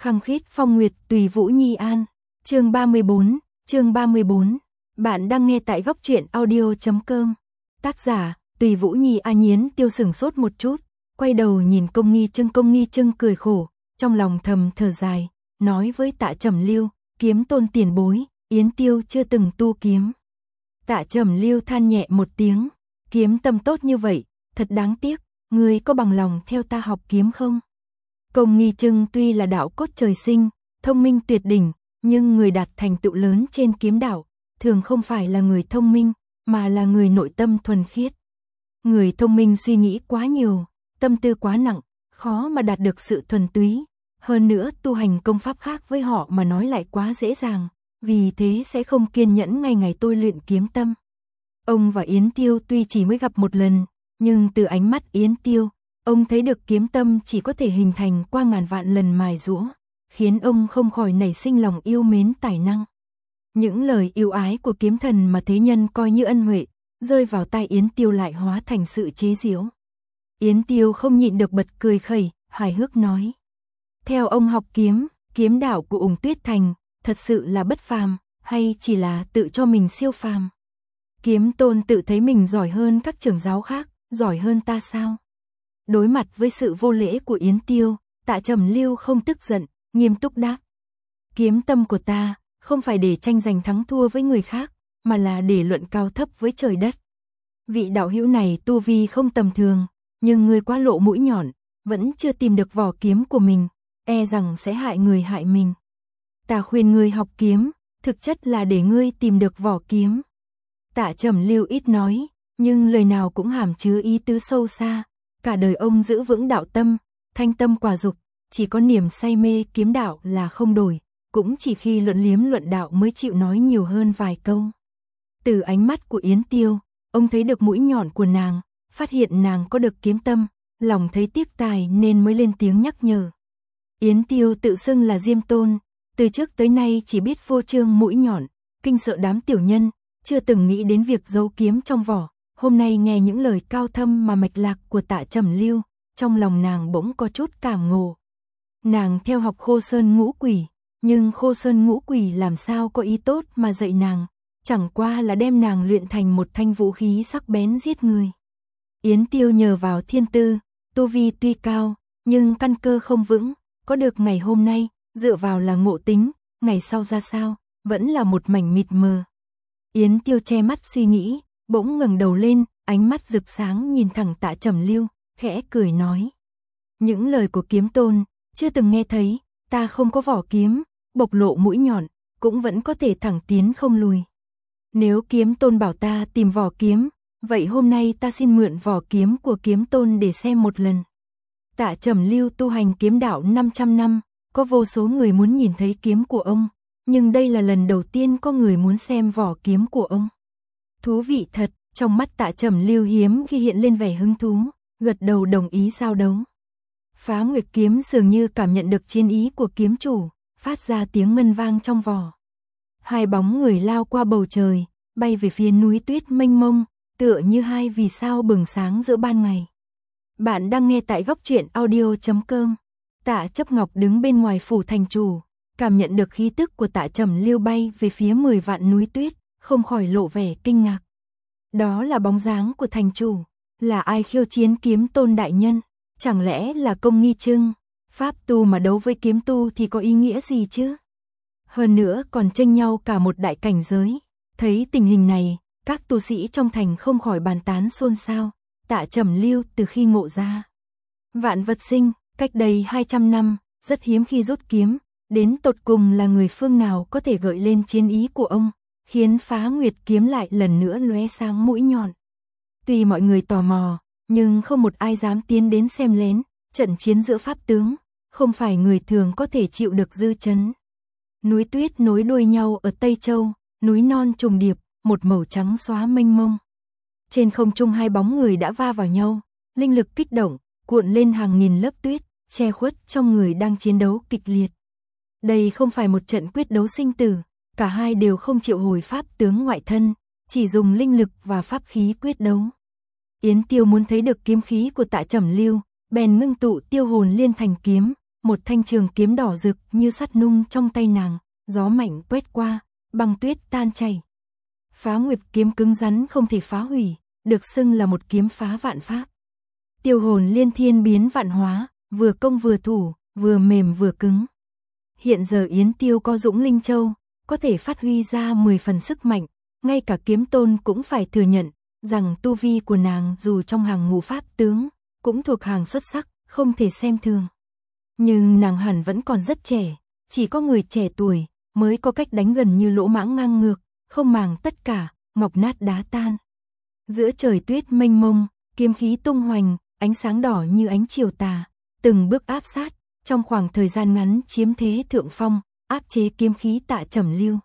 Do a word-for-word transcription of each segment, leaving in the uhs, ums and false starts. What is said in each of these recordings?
Khăng khít phong nguyệt tùy vũ nhi an. Chương ba mươi bốn, chương ba mươi bốn. Bạn đang nghe tại góc truyện audio chấm com. Tác giả, Tùy Vũ Nhi An. Nhiến Tiêu sừng sốt một chút, quay đầu nhìn Công Nghi Trưng. Công Nghi Trưng cười khổ, trong lòng thầm thở dài, nói với Tạ Trầm Lưu, kiếm tôn tiền bối, Yến Tiêu chưa từng tu kiếm. Tạ Trầm Lưu than nhẹ một tiếng, kiếm tâm tốt như vậy, thật đáng tiếc, ngươi có bằng lòng theo ta học kiếm không? Công Nghi Trưng tuy là đạo cốt trời sinh, thông minh tuyệt đỉnh, nhưng người đạt thành tựu lớn trên kiếm đạo, thường không phải là người thông minh, mà là người nội tâm thuần khiết. Người thông minh suy nghĩ quá nhiều, tâm tư quá nặng, khó mà đạt được sự thuần túy. Hơn nữa tu hành công pháp khác với họ mà nói lại quá dễ dàng, vì thế sẽ không kiên nhẫn ngày ngày tôi luyện kiếm tâm. Ông và Yến Tiêu tuy chỉ mới gặp một lần, nhưng từ ánh mắt Yến Tiêu, ông thấy được kiếm tâm chỉ có thể hình thành qua ngàn vạn lần mài giũa, khiến ông không khỏi nảy sinh lòng yêu mến tài năng. Những lời yêu ái của kiếm thần mà thế nhân coi như ân huệ, rơi vào tai Yến Tiêu lại hóa thành sự chế giễu. Yến Tiêu không nhịn được bật cười khẩy, hài hước nói: theo ông học kiếm, kiếm đạo của Ủng Tuyết Thành, thật sự là bất phàm, hay chỉ là tự cho mình siêu phàm? Kiếm tôn tự thấy mình giỏi hơn các trưởng giáo khác, giỏi hơn ta sao? Đối mặt với sự vô lễ của Yến Tiêu, Tạ Trầm Lưu không tức giận, nghiêm túc đáp: kiếm tâm của ta, không phải để tranh giành thắng thua với người khác, mà là để luận cao thấp với trời đất. Vị đạo hữu này tu vi không tầm thường, nhưng ngươi quá lộ mũi nhọn, vẫn chưa tìm được vỏ kiếm của mình, e rằng sẽ hại người hại mình. Ta khuyên ngươi học kiếm, thực chất là để ngươi tìm được vỏ kiếm. Tạ Trầm Lưu ít nói, nhưng lời nào cũng hàm chứa ý tứ sâu xa. Cả đời ông giữ vững đạo tâm, thanh tâm quả dục, chỉ có niềm say mê kiếm đạo là không đổi, cũng chỉ khi luận liếm luận đạo mới chịu nói nhiều hơn vài câu. Từ ánh mắt của Yến Tiêu, ông thấy được mũi nhọn của nàng, phát hiện nàng có được kiếm tâm, lòng thấy tiếc tài nên mới lên tiếng nhắc nhở. Yến Tiêu tự xưng là Diêm Tôn, từ trước tới nay chỉ biết phô trương mũi nhọn, kinh sợ đám tiểu nhân, chưa từng nghĩ đến việc giấu kiếm trong vỏ. Hôm nay nghe những lời cao thâm mà mạch lạc của Tạ Trầm Lưu, trong lòng nàng bỗng có chút cảm ngộ. Nàng theo học Khô Sơn Ngũ Quỷ, nhưng Khô Sơn Ngũ Quỷ làm sao có ý tốt mà dạy nàng, chẳng qua là đem nàng luyện thành một thanh vũ khí sắc bén giết người. Yến Tiêu nhờ vào thiên tư, tu vi tuy cao, nhưng căn cơ không vững, có được ngày hôm nay, dựa vào là ngộ tính, ngày sau ra sao, vẫn là một mảnh mịt mờ. Yến Tiêu che mắt suy nghĩ, bỗng ngẩng đầu lên, ánh mắt rực sáng nhìn thẳng Tạ Trầm Lưu, khẽ cười nói: những lời của kiếm tôn, chưa từng nghe thấy, ta không có vỏ kiếm, bộc lộ mũi nhọn, cũng vẫn có thể thẳng tiến không lùi. Nếu kiếm tôn bảo ta tìm vỏ kiếm, vậy hôm nay ta xin mượn vỏ kiếm của kiếm tôn để xem một lần. Tạ Trầm Lưu tu hành kiếm đạo năm trăm năm, có vô số người muốn nhìn thấy kiếm của ông, nhưng đây là lần đầu tiên có người muốn xem vỏ kiếm của ông. Thú vị thật, trong mắt Tạ Trầm Lưu hiếm khi hiện lên vẻ hứng thú, gật đầu đồng ý giao đấu. Phá Nguyệt kiếm dường như cảm nhận được chiến ý của kiếm chủ, phát ra tiếng ngân vang trong vỏ. Hai bóng người lao qua bầu trời, bay về phía núi tuyết mênh mông, tựa như hai vì sao bừng sáng giữa ban ngày. Bạn đang nghe tại góc truyện audio chấm com. Tạ Chấp Ngọc đứng bên ngoài phủ thành chủ, cảm nhận được khí tức của Tạ Trầm Lưu bay về phía mười vạn núi tuyết, không khỏi lộ vẻ kinh ngạc. Đó là bóng dáng của thành chủ, là ai khiêu chiến kiếm tôn đại nhân? Chẳng lẽ là Công Nghi Trưng? Pháp tu mà đấu với kiếm tu thì có ý nghĩa gì chứ? Hơn nữa còn chênh nhau cả một đại cảnh giới. Thấy tình hình này, các tu sĩ trong thành không khỏi bàn tán xôn xao. Tạ Trầm Lưu từ khi ngộ ra vạn vật sinh, cách đây hai trăm năm, rất hiếm khi rút kiếm, đến tột cùng là người phương nào có thể gợi lên chiến ý của ông, khiến Phá Nguyệt kiếm lại lần nữa lóe sáng mũi nhọn. Tuy mọi người tò mò, nhưng không một ai dám tiến đến xem lén, trận chiến giữa pháp tướng, không phải người thường có thể chịu được dư chấn. Núi tuyết nối đuôi nhau ở Tây Châu, núi non trùng điệp, một màu trắng xóa mênh mông. Trên không trung hai bóng người đã va vào nhau, linh lực kích động, cuộn lên hàng nghìn lớp tuyết, che khuất trong người đang chiến đấu kịch liệt. Đây không phải một trận quyết đấu sinh tử, cả hai đều không triệu hồi pháp tướng ngoại thân, chỉ dùng linh lực và pháp khí quyết đấu. Yến Tiêu muốn thấy được kiếm khí của Tạ Trầm Lưu, bèn ngưng tụ Tiêu Hồn Liên Thành kiếm, một thanh trường kiếm đỏ rực như sắt nung trong tay nàng, gió mạnh quét qua, băng tuyết tan chảy. Phá Nguyệt kiếm cứng rắn không thể phá hủy, được xưng là một kiếm phá vạn pháp. Tiêu hồn liên thiên biến vạn hóa, vừa công vừa thủ, vừa mềm vừa cứng. Hiện giờ Yến Tiêu có Dũng Linh Châu, có thể phát huy ra mười phần sức mạnh, ngay cả kiếm tôn cũng phải thừa nhận rằng tu vi của nàng dù trong hàng ngũ pháp tướng, cũng thuộc hàng xuất sắc, không thể xem thường. Nhưng nàng hẳn vẫn còn rất trẻ, chỉ có người trẻ tuổi mới có cách đánh gần như lỗ mãng ngang ngược, không màng tất cả, ngọc nát đá tan. Giữa trời tuyết mênh mông, kiếm khí tung hoành, ánh sáng đỏ như ánh chiều tà, từng bước áp sát, trong khoảng thời gian ngắn chiếm thế thượng phong, áp chế kiếm khí Tạ Trầm Lưu.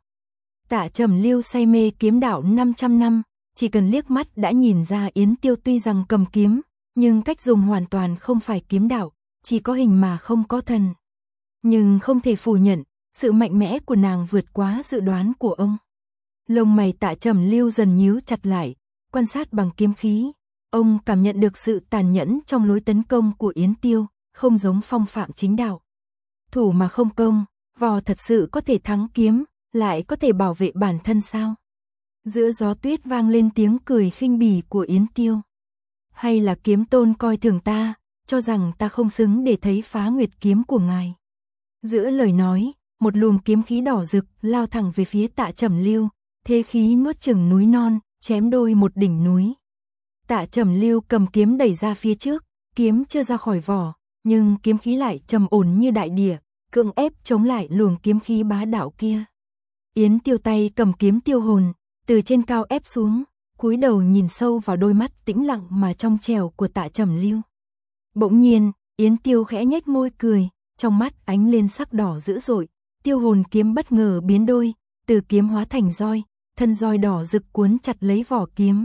Tạ Trầm Lưu say mê kiếm đạo năm trăm năm, chỉ cần liếc mắt đã nhìn ra Yến Tiêu tuy rằng cầm kiếm, nhưng cách dùng hoàn toàn không phải kiếm đạo, chỉ có hình mà không có thần. Nhưng không thể phủ nhận, sự mạnh mẽ của nàng vượt quá dự đoán của ông. Lông mày Tạ Trầm Lưu dần nhíu chặt lại, quan sát bằng kiếm khí. Ông cảm nhận được sự tàn nhẫn trong lối tấn công của Yến Tiêu, không giống phong phạm chính đạo. Thủ mà không công, vò thật sự có thể thắng kiếm, lại có thể bảo vệ bản thân sao? Giữa gió tuyết vang lên tiếng cười khinh bỉ của Yến Tiêu. Hay là kiếm tôn coi thường ta, cho rằng ta không xứng để thấy Phá Nguyệt kiếm của ngài. Giữa lời nói, một luồng kiếm khí đỏ rực lao thẳng về phía Tạ Trầm Lưu, thế khí nuốt chửng núi non, chém đôi một đỉnh núi. Tạ Trầm Lưu cầm kiếm đẩy ra phía trước, kiếm chưa ra khỏi vỏ, nhưng kiếm khí lại trầm ổn như đại địa, cưỡng ép chống lại luồng kiếm khí bá đạo kia. Yến Tiêu tay cầm kiếm tiêu hồn, từ trên cao ép xuống, cúi đầu nhìn sâu vào đôi mắt tĩnh lặng mà trong trẻo của Tạ Trầm Lưu. Bỗng nhiên, Yến Tiêu khẽ nhếch môi cười, trong mắt ánh lên sắc đỏ dữ dội, tiêu hồn kiếm bất ngờ biến đôi, từ kiếm hóa thành roi, thân roi đỏ rực cuốn chặt lấy vỏ kiếm.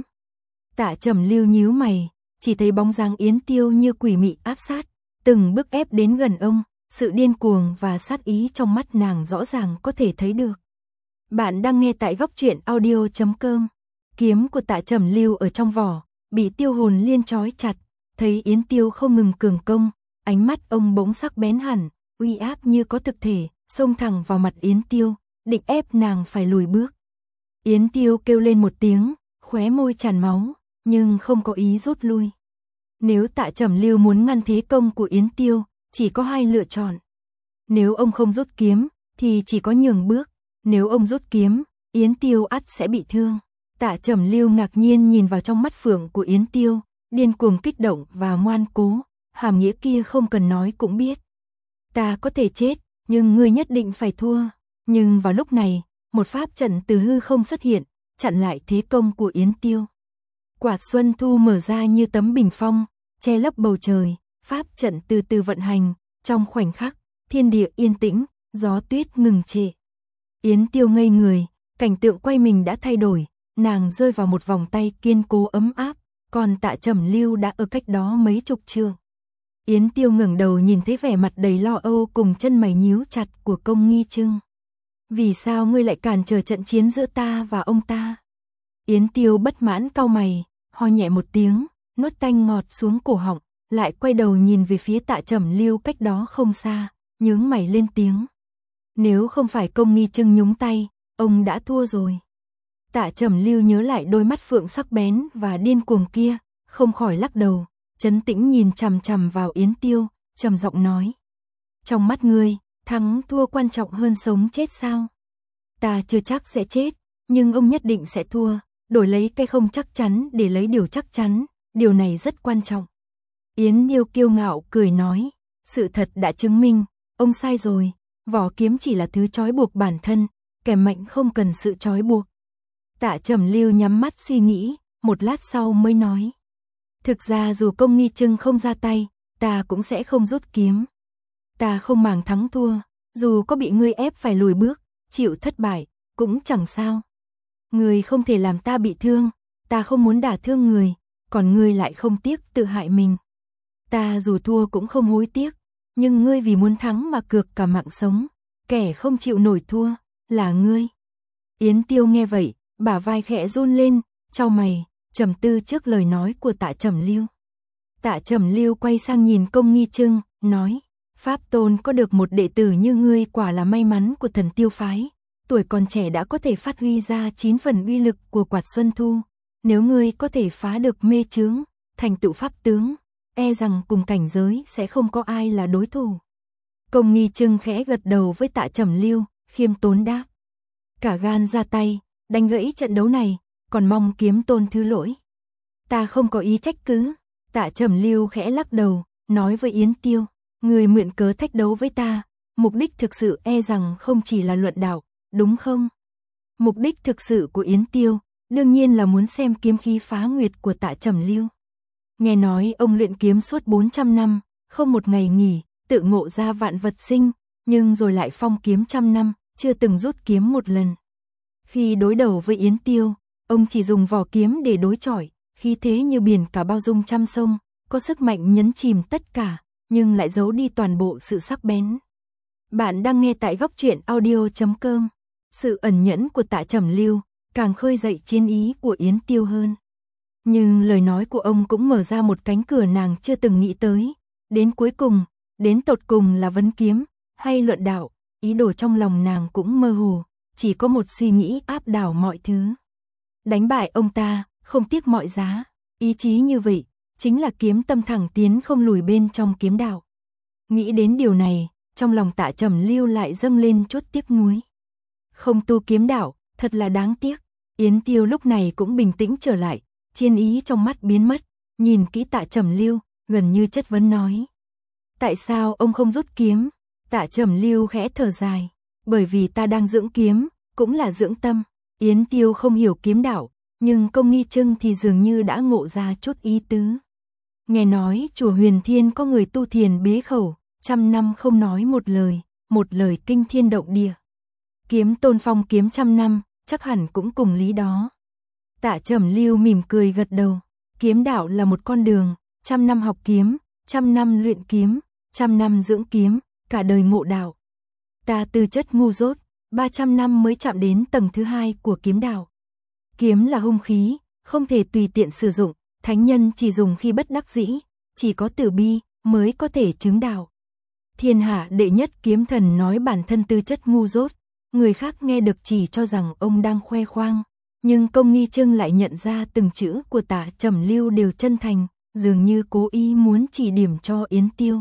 Tạ Trầm Lưu nhíu mày, chỉ thấy bóng dáng Yến Tiêu như quỷ mị áp sát, từng bước ép đến gần ông, sự điên cuồng và sát ý trong mắt nàng rõ ràng có thể thấy được. Bạn đang nghe tại góc truyện audio chấm com. Kiếm của Tạ Trầm Lưu ở trong vỏ, bị tiêu hồn liên trói chặt, thấy Yến Tiêu không ngừng cường công, ánh mắt ông bỗng sắc bén hẳn, uy áp như có thực thể, xông thẳng vào mặt Yến Tiêu, định ép nàng phải lùi bước. Yến Tiêu kêu lên một tiếng, khóe môi tràn máu, nhưng không có ý rút lui. Nếu Tạ Trầm Lưu muốn ngăn thế công của Yến Tiêu, chỉ có hai lựa chọn. Nếu ông không rút kiếm, thì chỉ có nhường bước. Nếu ông rút kiếm, Yến Tiêu ắt sẽ bị thương. Tạ Trầm Lưu ngạc nhiên nhìn vào trong mắt phượng của Yến Tiêu, điên cuồng kích động và ngoan cố, hàm nghĩa kia không cần nói cũng biết. Ta có thể chết, nhưng ngươi nhất định phải thua. Nhưng vào lúc này, một pháp trận từ hư không xuất hiện, chặn lại thế công của Yến Tiêu. Quạt Xuân Thu mở ra như tấm bình phong, che lấp bầu trời, pháp trận từ từ vận hành, trong khoảnh khắc, thiên địa yên tĩnh, gió tuyết ngừng trệ. Yến Tiêu ngây người, cảnh tượng quay mình đã thay đổi, nàng rơi vào một vòng tay kiên cố ấm áp, còn Tạ Trầm Lưu đã ở cách đó mấy chục trượng. Yến Tiêu ngẩng đầu nhìn thấy vẻ mặt đầy lo âu cùng chân mày nhíu chặt của Công Nghi Trưng. Vì sao ngươi lại cản trở trận chiến giữa ta và ông ta? Yến Tiêu bất mãn cau mày, ho nhẹ một tiếng, nuốt tanh ngọt xuống cổ họng, lại quay đầu nhìn về phía Tạ Trầm Lưu cách đó không xa, nhướng mày lên tiếng. Nếu không phải Công Nghi Trưng nhúng tay, ông đã thua rồi. Tạ Trầm Lưu nhớ lại đôi mắt phượng sắc bén và điên cuồng kia, không khỏi lắc đầu, trấn tĩnh nhìn chằm chằm vào Yến Tiêu, trầm giọng nói. Trong mắt ngươi, thắng thua quan trọng hơn sống chết sao? Ta chưa chắc sẽ chết, nhưng ông nhất định sẽ thua, đổi lấy cái không chắc chắn để lấy điều chắc chắn, điều này rất quan trọng. Yến Tiêu kiêu ngạo cười nói, sự thật đã chứng minh, ông sai rồi, vỏ kiếm chỉ là thứ trói buộc bản thân, kẻ mạnh không cần sự trói buộc. Tạ Trầm Lưu nhắm mắt suy nghĩ, một lát sau mới nói. Thực ra dù Công Nghi Trưng không ra tay, ta cũng sẽ không rút kiếm. Ta không màng thắng thua, dù có bị ngươi ép phải lùi bước, chịu thất bại, cũng chẳng sao. Ngươi không thể làm ta bị thương, ta không muốn đả thương người, còn ngươi lại không tiếc tự hại mình. Ta dù thua cũng không hối tiếc, nhưng ngươi vì muốn thắng mà cược cả mạng sống, kẻ không chịu nổi thua, là ngươi. Yến Tiêu nghe vậy, bả vai khẽ run lên, chau mày, trầm tư trước lời nói của Tạ Trầm Lưu. Tạ Trầm Lưu quay sang nhìn Công Nghi Trưng, nói, Pháp Tôn có được một đệ tử như ngươi quả là may mắn của Thần Tiêu phái, tuổi còn trẻ đã có thể phát huy ra chín phần uy lực của Quạt Xuân Thu, nếu ngươi có thể phá được mê chướng, thành tựu pháp tướng, e rằng cùng cảnh giới sẽ không có ai là đối thủ. Công Nghi Trưng khẽ gật đầu với Tạ Trầm Lưu, khiêm tốn đáp. Cả gan ra tay, đánh gãy trận đấu này, còn mong Kiếm Tôn thứ lỗi. Ta không có ý trách cứ. Tạ Trầm Lưu khẽ lắc đầu, nói với Yến Tiêu, người mượn cớ thách đấu với ta, mục đích thực sự e rằng không chỉ là luận đạo, đúng không? Mục đích thực sự của Yến Tiêu, đương nhiên là muốn xem kiếm khí phá nguyệt của Tạ Trầm Lưu. Nghe nói ông luyện kiếm suốt bốn trăm năm, không một ngày nghỉ, tự ngộ ra vạn vật sinh, nhưng rồi lại phong kiếm trăm năm, chưa từng rút kiếm một lần. Khi đối đầu với Yến Tiêu, ông chỉ dùng vỏ kiếm để đối chọi, khí thế như biển cả bao dung trăm sông, có sức mạnh nhấn chìm tất cả, nhưng lại giấu đi toàn bộ sự sắc bén. Bạn đang nghe tại góc truyện audio chấm com. Sự ẩn nhẫn của Tạ Trầm Lưu càng khơi dậy chiến ý của Yến Tiêu hơn. Nhưng lời nói của ông cũng mở ra một cánh cửa nàng chưa từng nghĩ tới. Đến cuối cùng, đến tột cùng là vấn kiếm hay luận đạo, ý đồ trong lòng nàng cũng mơ hồ, chỉ có một suy nghĩ áp đảo mọi thứ. Đánh bại ông ta, không tiếc mọi giá, ý chí như vậy, chính là kiếm tâm thẳng tiến không lùi bên trong kiếm đạo. Nghĩ đến điều này, trong lòng Tạ Trầm Lưu lại dâng lên chút tiếc nuối. Không tu kiếm đạo, thật là đáng tiếc. Yến Tiêu lúc này cũng bình tĩnh trở lại, chiến ý trong mắt biến mất, nhìn kỹ Tạ Trầm Lưu, gần như chất vấn nói. Tại sao ông không rút kiếm? Tạ Trầm Lưu khẽ thở dài, bởi vì ta đang dưỡng kiếm, cũng là dưỡng tâm. Yến Tiêu không hiểu kiếm đạo, nhưng Công Nghi Trưng thì dường như đã ngộ ra chút ý tứ. Nghe nói chùa Huyền Thiên có người tu thiền bế khẩu, trăm năm không nói một lời, một lời kinh thiên động địa. Kiếm Tôn phong kiếm trăm năm, chắc hẳn cũng cùng lý đó. Tạ Trầm Lưu mỉm cười gật đầu, kiếm đạo là một con đường, trăm năm học kiếm, trăm năm luyện kiếm, trăm năm dưỡng kiếm, cả đời ngộ đạo. Ta tư chất ngu dốt, ba trăm năm mới chạm đến tầng thứ hai của kiếm đạo. Kiếm là hung khí, không thể tùy tiện sử dụng, thánh nhân chỉ dùng khi bất đắc dĩ, chỉ có từ bi mới có thể chứng đạo. Thiên hạ đệ nhất kiếm thần nói bản thân tư chất ngu dốt, người khác nghe được chỉ cho rằng ông đang khoe khoang, nhưng Công Nghi Trưng lại nhận ra từng chữ của Tạ Trầm Lưu đều chân thành, dường như cố ý muốn chỉ điểm cho Yến Tiêu.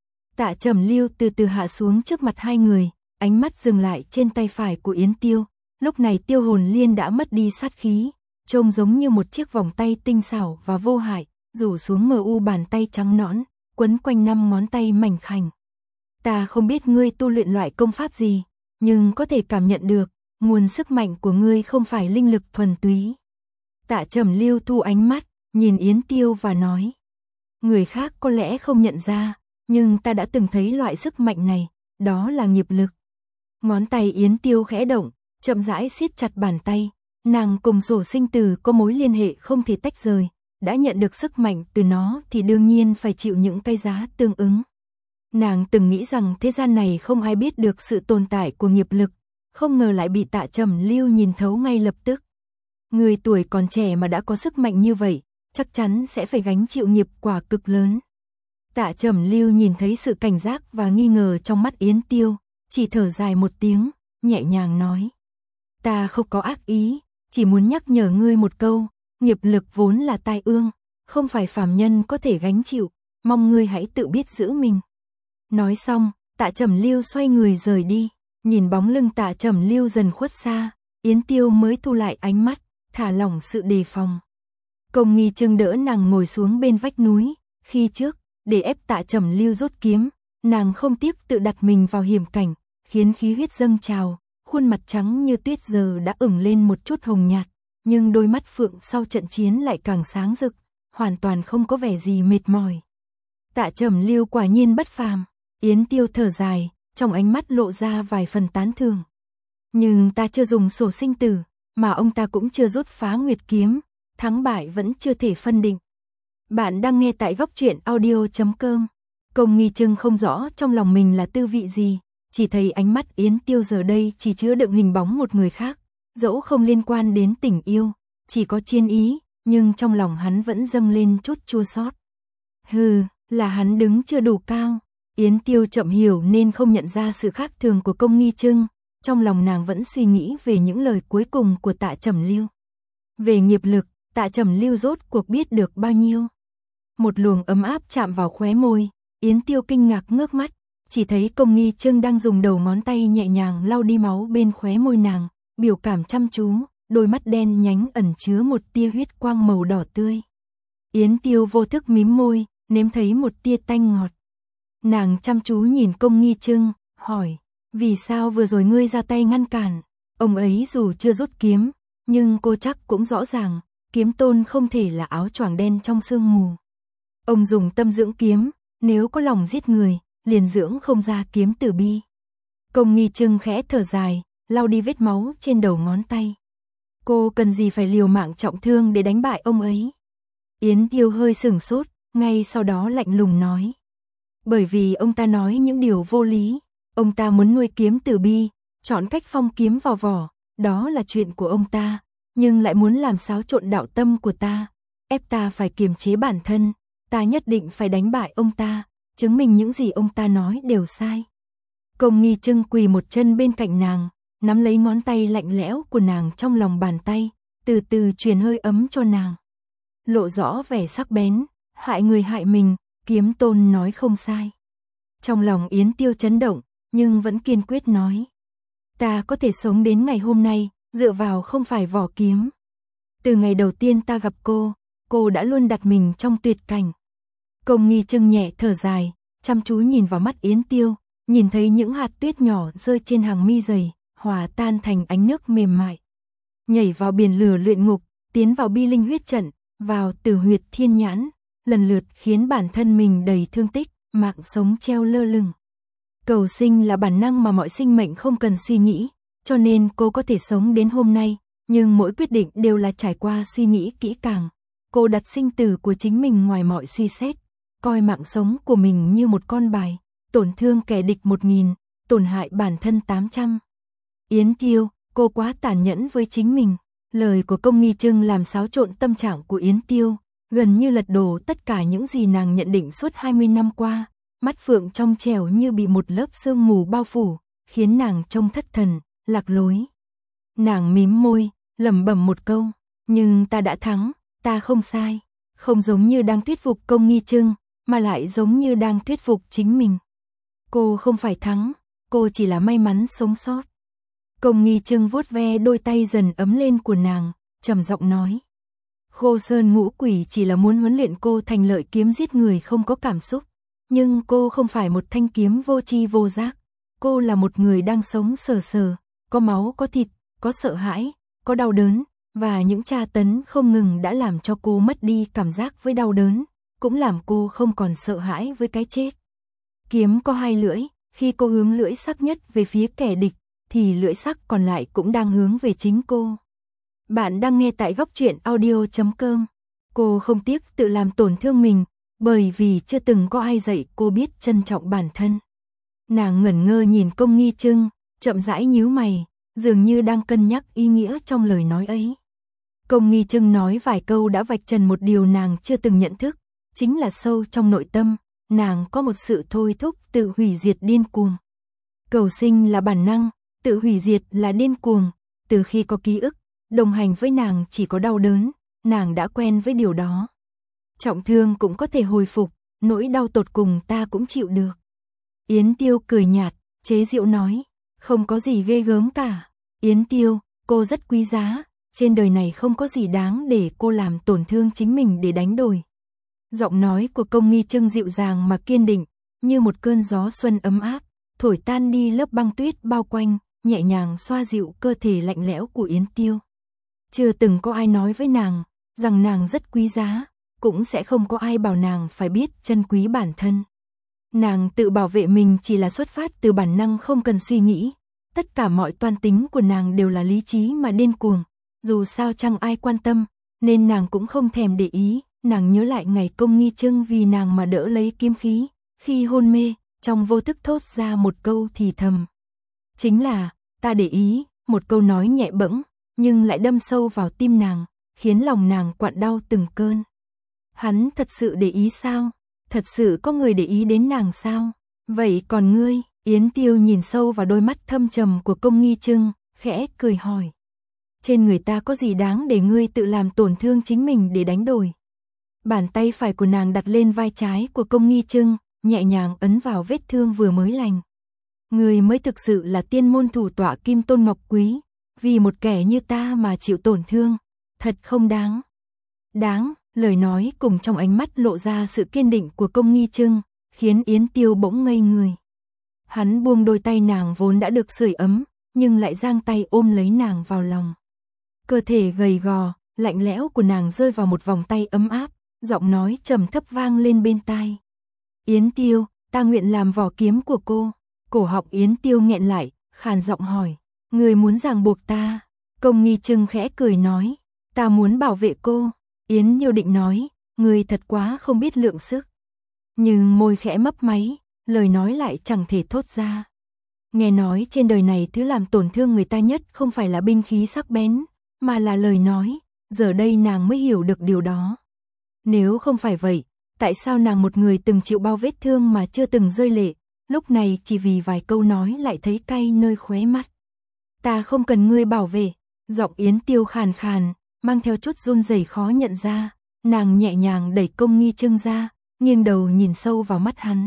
Tạ Trầm Lưu từ từ hạ xuống trước mặt hai người, ánh mắt dừng lại trên tay phải của Yến Tiêu, lúc này Tiêu Hồn Liên đã mất đi sát khí, trông giống như một chiếc vòng tay tinh xảo và vô hại, rủ xuống mờ u bàn tay trắng nõn, quấn quanh năm ngón tay mảnh khảnh. Ta không biết ngươi tu luyện loại công pháp gì, nhưng có thể cảm nhận được, nguồn sức mạnh của ngươi không phải linh lực thuần túy. Tạ Trầm Lưu thu ánh mắt, nhìn Yến Tiêu và nói. Người khác có lẽ không nhận ra, nhưng ta đã từng thấy loại sức mạnh này, đó là nghiệp lực. Ngón tay Yến Tiêu khẽ động, chậm rãi siết chặt bàn tay, nàng cùng sổ sinh tử có mối liên hệ không thể tách rời, đã nhận được sức mạnh từ nó thì đương nhiên phải chịu những cái giá tương ứng. Nàng từng nghĩ rằng thế gian này không ai biết được sự tồn tại của nghiệp lực, không ngờ lại bị Tạ Trầm Lưu nhìn thấu ngay lập tức. Người tuổi còn trẻ mà đã có sức mạnh như vậy, chắc chắn sẽ phải gánh chịu nghiệp quả cực lớn. Tạ Trầm Lưu nhìn thấy sự cảnh giác và nghi ngờ trong mắt Yến Tiêu, chỉ thở dài một tiếng, nhẹ nhàng nói. Ta không có ác ý, chỉ muốn nhắc nhở ngươi một câu, nghiệp lực vốn là tai ương, không phải phàm nhân có thể gánh chịu, mong ngươi hãy tự biết giữ mình. Nói xong, Tạ Trầm Lưu xoay người rời đi, nhìn bóng lưng Tạ Trầm Lưu dần khuất xa, Yến Tiêu mới thu lại ánh mắt, thả lỏng sự đề phòng. Công Nghi Trưng đỡ nàng ngồi xuống bên vách núi, khi trước, để ép Tạ Trầm Lưu rút kiếm, nàng không tiếc tự đặt mình vào hiểm cảnh, khiến khí huyết dâng trào, khuôn mặt trắng như tuyết giờ đã ửng lên một chút hồng nhạt, nhưng đôi mắt phượng sau trận chiến lại càng sáng rực, hoàn toàn không có vẻ gì mệt mỏi. Tạ Trầm Lưu quả nhiên bất phàm. Yến Tiêu thở dài, trong ánh mắt lộ ra vài phần tán thưởng. Nhưng ta chưa dùng sổ sinh tử, mà ông ta cũng chưa rút phá nguyệt kiếm, thắng bại vẫn chưa thể phân định. Bạn đang nghe tại góc truyện audio chấm com. Công Nghi Trưng không rõ trong lòng mình là tư vị gì, chỉ thấy ánh mắt Yến Tiêu giờ đây chỉ chứa đựng hình bóng một người khác, dẫu không liên quan đến tình yêu, chỉ có chiên ý, nhưng trong lòng hắn vẫn dâng lên chút chua xót. Hừ, là hắn đứng chưa đủ cao. Yến Tiêu chậm hiểu nên không nhận ra sự khác thường của Công Nghi Trưng, trong lòng nàng vẫn suy nghĩ về những lời cuối cùng của Tạ Trầm Lưu. Về nghiệp lực, Tạ Trầm Lưu rốt cuộc biết được bao nhiêu. Một luồng ấm áp chạm vào khóe môi, Yến Tiêu kinh ngạc ngước mắt, chỉ thấy Công Nghi Trưng đang dùng đầu ngón tay nhẹ nhàng lau đi máu bên khóe môi nàng, biểu cảm chăm chú, đôi mắt đen nhánh ẩn chứa một tia huyết quang màu đỏ tươi. Yến Tiêu vô thức mím môi, nếm thấy một tia tanh ngọt. Nàng chăm chú nhìn Công Nghi Trưng, hỏi, vì sao vừa rồi ngươi ra tay ngăn cản? Ông ấy dù chưa rút kiếm, nhưng cô chắc cũng rõ ràng, kiếm tôn không thể là áo choàng đen trong sương mù. Ông dùng tâm dưỡng kiếm, nếu có lòng giết người, liền dưỡng không ra kiếm tử bi. Công Nghi Trưng khẽ thở dài, lau đi vết máu trên đầu ngón tay. Cô cần gì phải liều mạng trọng thương để đánh bại ông ấy? Yến Tiêu hơi sửng sốt, ngay sau đó lạnh lùng nói. Bởi vì ông ta nói những điều vô lý, ông ta muốn nuôi kiếm tử bi, chọn cách phong kiếm vào vỏ, đó là chuyện của ông ta, nhưng lại muốn làm xáo trộn đạo tâm của ta, ép ta phải kiềm chế bản thân, ta nhất định phải đánh bại ông ta, chứng minh những gì ông ta nói đều sai. Công Nghi Trưng quỳ một chân bên cạnh nàng, nắm lấy ngón tay lạnh lẽo của nàng trong lòng bàn tay, từ từ truyền hơi ấm cho nàng. Lộ rõ vẻ sắc bén, hại người hại mình, kiếm tôn nói không sai. Trong lòng Yến Tiêu chấn động, nhưng vẫn kiên quyết nói. Ta có thể sống đến ngày hôm nay, dựa vào không phải vỏ kiếm. Từ ngày đầu tiên ta gặp cô, cô đã luôn đặt mình trong tuyệt cảnh. Công Nghi Trưng nhẹ thở dài, chăm chú nhìn vào mắt Yến Tiêu, nhìn thấy những hạt tuyết nhỏ rơi trên hàng mi dày, hòa tan thành ánh nước mềm mại. Nhảy vào biển lửa luyện ngục, tiến vào bi linh huyết trận, vào tử huyệt thiên nhãn, lần lượt khiến bản thân mình đầy thương tích, mạng sống treo lơ lửng. Cầu sinh là bản năng mà mọi sinh mệnh không cần suy nghĩ, cho nên cô có thể sống đến hôm nay, nhưng mỗi quyết định đều là trải qua suy nghĩ kỹ càng. Cô đặt sinh tử của chính mình ngoài mọi suy xét, coi mạng sống của mình như một con bài, tổn thương kẻ địch một nghìn, tổn hại bản thân tám trăm. Yến Tiêu, cô quá tàn nhẫn với chính mình. Lời của Công Nghi Trưng làm xáo trộn tâm trạng của Yến Tiêu, gần như lật đổ tất cả những gì nàng nhận định suốt hai mươi năm qua. Mắt phượng trong trẻo như bị một lớp sương mù bao phủ, khiến nàng trông thất thần, lạc lối. Nàng mím môi, lẩm bẩm một câu, nhưng ta đã thắng, ta không sai. Không giống như đang thuyết phục Công Nghi Trưng, mà lại giống như đang thuyết phục chính mình. Cô không phải thắng, cô chỉ là may mắn sống sót. Công Nghi Trưng vuốt ve đôi tay dần ấm lên của nàng, trầm giọng nói. Khô Sơn Ngũ Quỷ chỉ là muốn huấn luyện cô thành lợi kiếm giết người không có cảm xúc. Nhưng cô không phải một thanh kiếm vô tri vô giác. Cô là một người đang sống sờ sờ, có máu có thịt, có sợ hãi, có đau đớn, và những tra tấn không ngừng đã làm cho cô mất đi cảm giác với đau đớn, cũng làm cô không còn sợ hãi với cái chết. Kiếm có hai lưỡi, khi cô hướng lưỡi sắc nhất về phía kẻ địch, thì lưỡi sắc còn lại cũng đang hướng về chính cô. Bạn đang nghe tại góc truyện audio chấm com. Cô không tiếc tự làm tổn thương mình, bởi vì chưa từng có ai dạy cô biết trân trọng bản thân. Nàng ngẩn ngơ nhìn Công Nghi Trưng, chậm rãi nhíu mày, dường như đang cân nhắc ý nghĩa trong lời nói ấy. Công Nghi Trưng nói vài câu đã vạch trần một điều nàng chưa từng nhận thức, chính là sâu trong nội tâm, nàng có một sự thôi thúc tự hủy diệt điên cuồng. Cầu sinh là bản năng, tự hủy diệt là điên cuồng, từ khi có ký ức, đồng hành với nàng chỉ có đau đớn, nàng đã quen với điều đó. Trọng thương cũng có thể hồi phục, nỗi đau tột cùng ta cũng chịu được. Yến Tiêu cười nhạt, chế giễu nói, không có gì ghê gớm cả. Yến Tiêu, cô rất quý giá, trên đời này không có gì đáng để cô làm tổn thương chính mình để đánh đổi. Giọng nói của Công Nghi Trưng dịu dàng mà kiên định, như một cơn gió xuân ấm áp, thổi tan đi lớp băng tuyết bao quanh, nhẹ nhàng xoa dịu cơ thể lạnh lẽo của Yến Tiêu. Chưa từng có ai nói với nàng, rằng nàng rất quý giá, cũng sẽ không có ai bảo nàng phải biết trân quý bản thân. Nàng tự bảo vệ mình chỉ là xuất phát từ bản năng không cần suy nghĩ, tất cả mọi toan tính của nàng đều là lý trí mà điên cuồng, dù sao chẳng ai quan tâm, nên nàng cũng không thèm để ý. Nàng nhớ lại ngày Công Nghi Trưng vì nàng mà đỡ lấy kiếm khí, khi hôn mê, trong vô thức thốt ra một câu thì thầm. Chính là, ta để ý, một câu nói nhẹ bẫng, nhưng lại đâm sâu vào tim nàng, khiến lòng nàng quặn đau từng cơn. Hắn thật sự để ý sao? Thật sự có người để ý đến nàng sao? Vậy còn ngươi? Yến Tiêu nhìn sâu vào đôi mắt thâm trầm của Công Nghi Trưng, khẽ cười hỏi. Trên người ta có gì đáng để ngươi tự làm tổn thương chính mình để đánh đổi? Bàn tay phải của nàng đặt lên vai trái của Công Nghi Trưng, nhẹ nhàng ấn vào vết thương vừa mới lành. Ngươi mới thực sự là tiên môn thủ tọa Kim Tôn Ngọc Quý, vì một kẻ như ta mà chịu tổn thương, thật không đáng. Đáng, lời nói cùng trong ánh mắt lộ ra sự kiên định của Công Nghi Trưng, khiến Yến Tiêu bỗng ngây người. Hắn buông đôi tay nàng vốn đã được sưởi ấm, nhưng lại giang tay ôm lấy nàng vào lòng. Cơ thể gầy gò, lạnh lẽo của nàng rơi vào một vòng tay ấm áp, giọng nói trầm thấp vang lên bên tai. Yến Tiêu, ta nguyện làm vỏ kiếm của cô. Cổ họng Yến Tiêu nghẹn lại, khàn giọng hỏi, người muốn ràng buộc ta? Công Nghi Trưng khẽ cười nói, ta muốn bảo vệ cô. Yến Tiêu định nói, người thật quá không biết lượng sức. Nhưng môi khẽ mấp máy, lời nói lại chẳng thể thốt ra. Nghe nói trên đời này thứ làm tổn thương người ta nhất không phải là binh khí sắc bén, mà là lời nói, giờ đây nàng mới hiểu được điều đó. Nếu không phải vậy, tại sao nàng một người từng chịu bao vết thương mà chưa từng rơi lệ, lúc này chỉ vì vài câu nói lại thấy cay nơi khóe mắt. Ta không cần ngươi bảo vệ, giọng Yến Tiêu khàn khàn, mang theo chút run rẩy khó nhận ra, nàng nhẹ nhàng đẩy Công Nghi Trưng ra, nghiêng đầu nhìn sâu vào mắt hắn.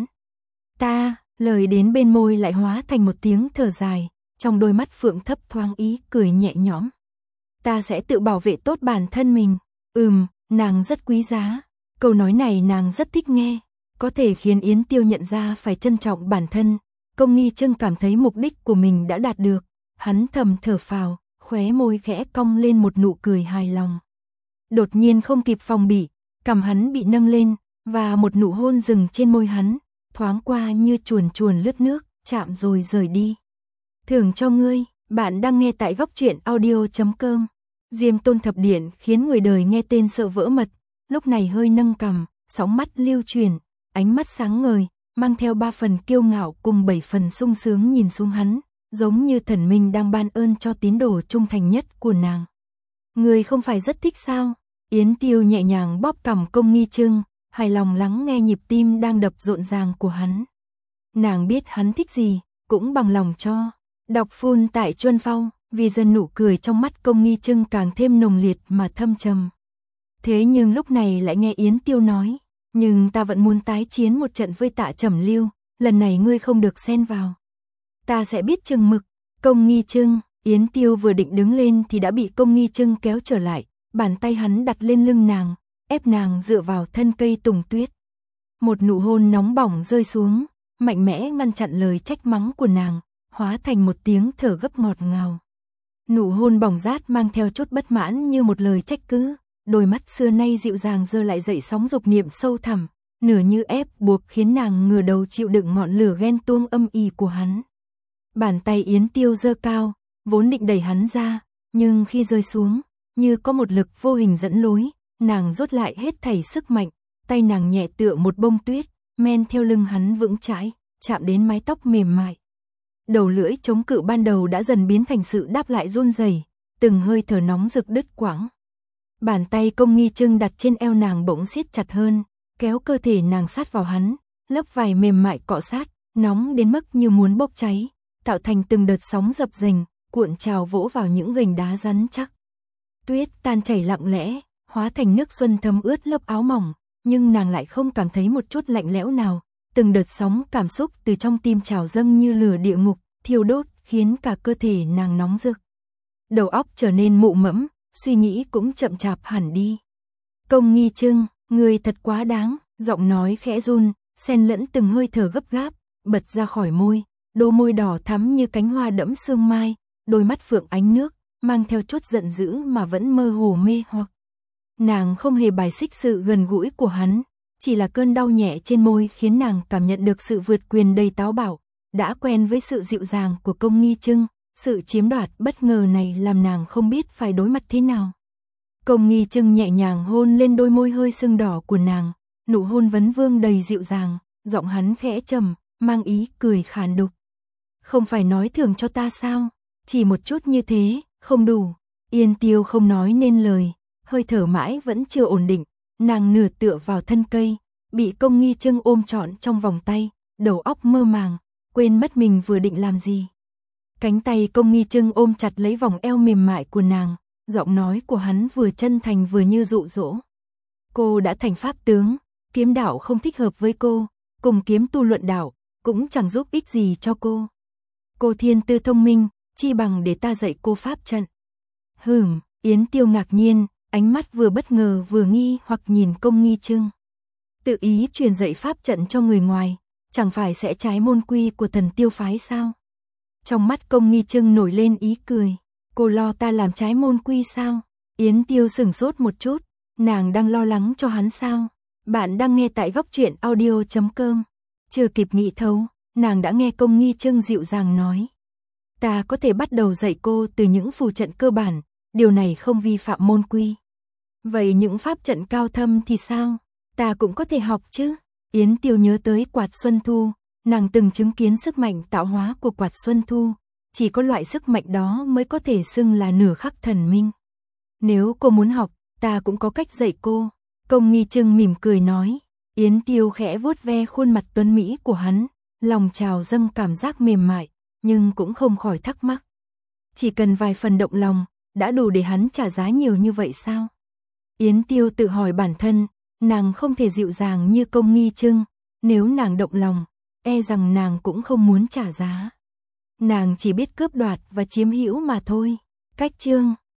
Ta, lời đến bên môi lại hóa thành một tiếng thở dài, trong đôi mắt phượng thấp thoáng ý cười nhẹ nhõm. Ta sẽ tự bảo vệ tốt bản thân mình. Ừm, nàng rất quý giá. Câu nói này nàng rất thích nghe, có thể khiến Yến Tiêu nhận ra phải trân trọng bản thân. Công Nghi Trưng cảm thấy mục đích của mình đã đạt được, hắn thầm thở phào, khóe môi khẽ cong lên một nụ cười hài lòng. Đột nhiên không kịp phòng bị, cằm hắn bị nâng lên, và một nụ hôn dừng trên môi hắn, thoáng qua như chuồn chuồn lướt nước, chạm rồi rời đi. Thưởng cho ngươi, bạn đang nghe tại góc truyện audio chấm com. Diêm Tôn Thập Điện khiến người đời nghe tên sợ vỡ mật, lúc này hơi nâng cằm, sóng mắt lưu chuyển, ánh mắt sáng ngời, mang theo ba phần kiêu ngạo cùng bảy phần sung sướng nhìn xuống hắn, giống như thần minh đang ban ơn cho tín đồ trung thành nhất của nàng. Người không phải rất thích sao? Yến Tiêu nhẹ nhàng bóp cằm Công Nghi Trưng, hài lòng lắng nghe nhịp tim đang đập rộn ràng của hắn. Nàng biết hắn thích gì, cũng bằng lòng cho. Đọc phun tại Chuân Phao, vì dân nụ cười trong mắt Công Nghi Trưng càng thêm nồng liệt mà thâm trầm. Thế nhưng lúc này lại nghe Yến Tiêu nói, nhưng ta vẫn muốn tái chiến một trận với Tạ Trầm Lưu, lần này ngươi không được xen vào. Ta sẽ biết chừng mực. Công Nghi Trưng, Yến Tiêu vừa định đứng lên thì đã bị Công Nghi Trưng kéo trở lại, bàn tay hắn đặt lên lưng nàng, ép nàng dựa vào thân cây tùng tuyết. Một nụ hôn nóng bỏng rơi xuống, mạnh mẽ ngăn chặn lời trách mắng của nàng, hóa thành một tiếng thở gấp ngọt ngào. Nụ hôn bỏng rát mang theo chút bất mãn như một lời trách cứ, đôi mắt xưa nay dịu dàng giờ lại dậy sóng dục niệm sâu thẳm, nửa như ép buộc khiến nàng ngửa đầu chịu đựng ngọn lửa ghen tuông âm ỉ của hắn. Bàn tay Yến Tiêu giơ cao, vốn định đẩy hắn ra, nhưng khi rơi xuống, như có một lực vô hình dẫn lối, nàng rút lại hết thảy sức mạnh, tay nàng nhẹ tựa một bông tuyết, men theo lưng hắn vững chãi, chạm đến mái tóc mềm mại. Đầu lưỡi chống cự ban đầu đã dần biến thành sự đáp lại run rẩy, từng hơi thở nóng rực đứt quãng. Bàn tay Công Nghi Trưng đặt trên eo nàng bỗng siết chặt hơn, kéo cơ thể nàng sát vào hắn, lớp vải mềm mại cọ sát, nóng đến mức như muốn bốc cháy, tạo thành từng đợt sóng dập dềnh, cuộn trào vỗ vào những gành đá rắn chắc. Tuyết tan chảy lặng lẽ, hóa thành nước xuân thấm ướt lớp áo mỏng, nhưng nàng lại không cảm thấy một chút lạnh lẽo nào. Từng đợt sóng cảm xúc từ trong tim trào dâng như lửa địa ngục, thiêu đốt, khiến cả cơ thể nàng nóng rực. Đầu óc trở nên mụ mẫm, suy nghĩ cũng chậm chạp hẳn đi. Công Nghi Trưng, người thật quá đáng, giọng nói khẽ run, xen lẫn từng hơi thở gấp gáp, bật ra khỏi môi, đôi môi đỏ thắm như cánh hoa đẫm sương mai, đôi mắt phượng ánh nước, mang theo chút giận dữ mà vẫn mơ hồ mê hoặc. Nàng không hề bài xích sự gần gũi của hắn, chỉ là cơn đau nhẹ trên môi khiến nàng cảm nhận được sự vượt quyền đầy táo bạo, đã quen với sự dịu dàng của Công Nghi Trưng, sự chiếm đoạt bất ngờ này làm nàng không biết phải đối mặt thế nào. Công Nghi Trưng nhẹ nhàng hôn lên đôi môi hơi sưng đỏ của nàng, nụ hôn vấn vương đầy dịu dàng, giọng hắn khẽ trầm, mang ý cười khàn đục. Không phải nói thưởng cho ta sao? Chỉ một chút như thế, không đủ. Yên Tiêu không nói nên lời, hơi thở mãi vẫn chưa ổn định, nàng nửa tựa vào thân cây, bị Công Nghi Trưng ôm trọn trong vòng tay, đầu óc mơ màng, quên mất mình vừa định làm gì. Cánh tay Công Nghi Trưng ôm chặt lấy vòng eo mềm mại của nàng, giọng nói của hắn vừa chân thành vừa như dụ dỗ. Cô đã thành pháp tướng, kiếm đạo không thích hợp với cô, cùng kiếm tu luận đạo, cũng chẳng giúp ích gì cho cô. Cô thiên tư thông minh, chi bằng để ta dạy cô pháp trận. Hừm, Yến Tiêu ngạc nhiên, ánh mắt vừa bất ngờ vừa nghi hoặc nhìn Công Nghi Trưng. Tự ý truyền dạy pháp trận cho người ngoài, chẳng phải sẽ trái môn quy của Thần Tiêu phái sao? Trong mắt Công Nghi Trưng nổi lên ý cười, cô lo ta làm trái môn quy sao? Yến Tiêu sửng sốt một chút, nàng đang lo lắng cho hắn sao? Bạn đang nghe tại góc truyện audio chấm com. Chưa kịp nghĩ thấu, nàng đã nghe Công Nghi Trưng dịu dàng nói. Ta có thể bắt đầu dạy cô từ những phù trận cơ bản, điều này không vi phạm môn quy. Vậy những pháp trận cao thâm thì sao? Ta cũng có thể học chứ? Yến Tiêu nhớ tới quạt Xuân Thu, nàng từng chứng kiến sức mạnh tạo hóa của quạt Xuân Thu, chỉ có loại sức mạnh đó mới có thể xưng là nửa khắc thần minh. Nếu cô muốn học, ta cũng có cách dạy cô. Công Nghi Trưng mỉm cười nói. Yến Tiêu khẽ vuốt ve khuôn mặt tuấn mỹ của hắn, lòng trào dâng cảm giác mềm mại, nhưng cũng không khỏi thắc mắc. Chỉ cần vài phần động lòng, đã đủ để hắn trả giá nhiều như vậy sao? Yến Tiêu tự hỏi bản thân, nàng không thể dịu dàng như Công Nghi Trưng, nếu nàng động lòng, e rằng nàng cũng không muốn trả giá. Nàng chỉ biết cướp đoạt và chiếm hữu mà thôi. Cách chương